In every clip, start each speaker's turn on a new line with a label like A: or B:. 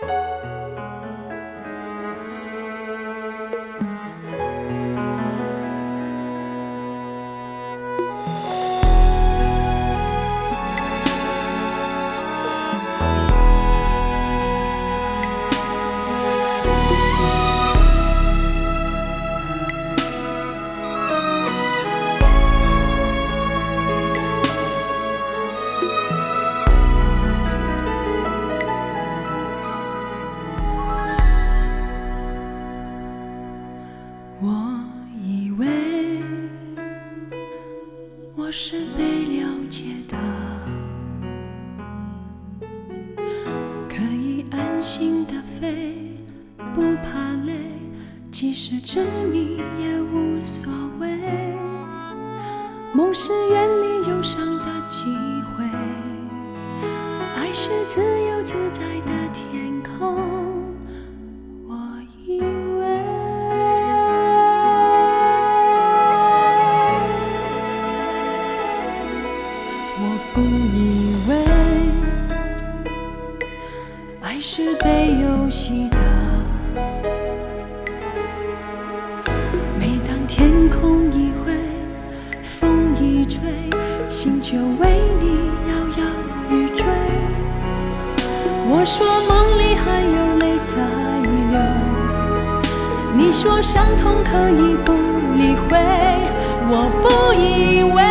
A: 我以为我是被了解的，可以安心的飞，不怕累，即使执迷也无所谓。梦是远离忧伤的机会，爱是自由自在的天空。我不以为爱是被游戏的，每当天空一灰，风一吹，心就为你摇摇欲坠。我说梦里还有泪在流，你说伤痛可以不理会，我不以为。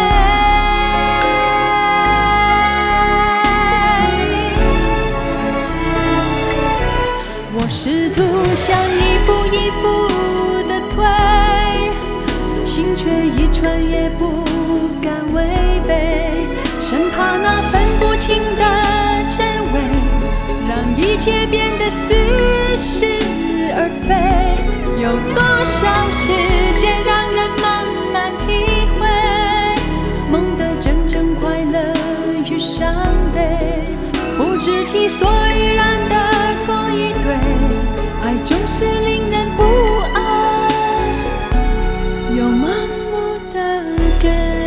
A: 我试图想一步一步的退，心却一寸也不敢违背，生怕那分不清的真伪，让一切变得似是而非。有多少时间让人慢慢体会梦的真正快乐与伤悲，不知其所以然的错与对，爱总是令人不安又盲目的给。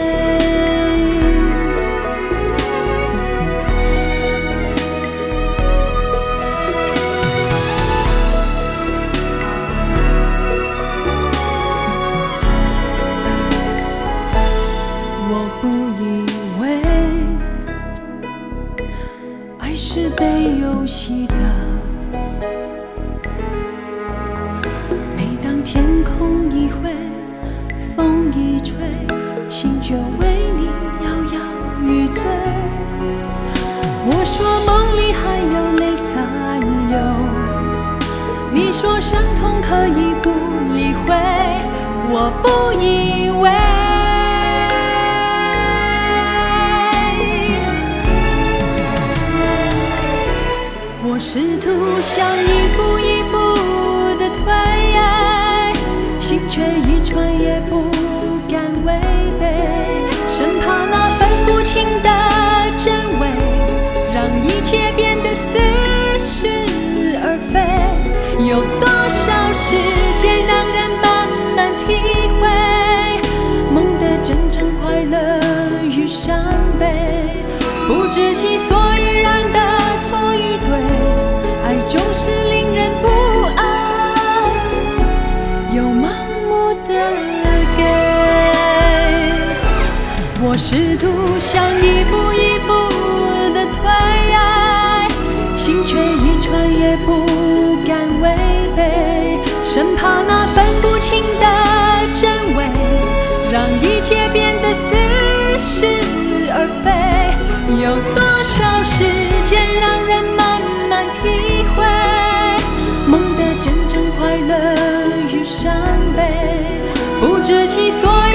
A: 我不以为爱是被游戏的，每当天空一灰，风一吹，心就为你摇摇欲坠。我说梦里还有泪在流，你说伤痛可以不理会，我不以为。我试图想一步一步的退，心却一寸也不敢违背，生怕那分不清的真伪，让一切变得似是而非。有多少时间让人慢慢体会梦的真正快乐与伤悲，不知其所以然的错与对，爱总是令人不安又盲目的给。我试图想一步一步的退，心却一寸也不敢违背，生怕那分不清的真伪，让一切变得似是而非。有多少时间让人慢慢体会梦的真正快乐与伤悲，不知其所以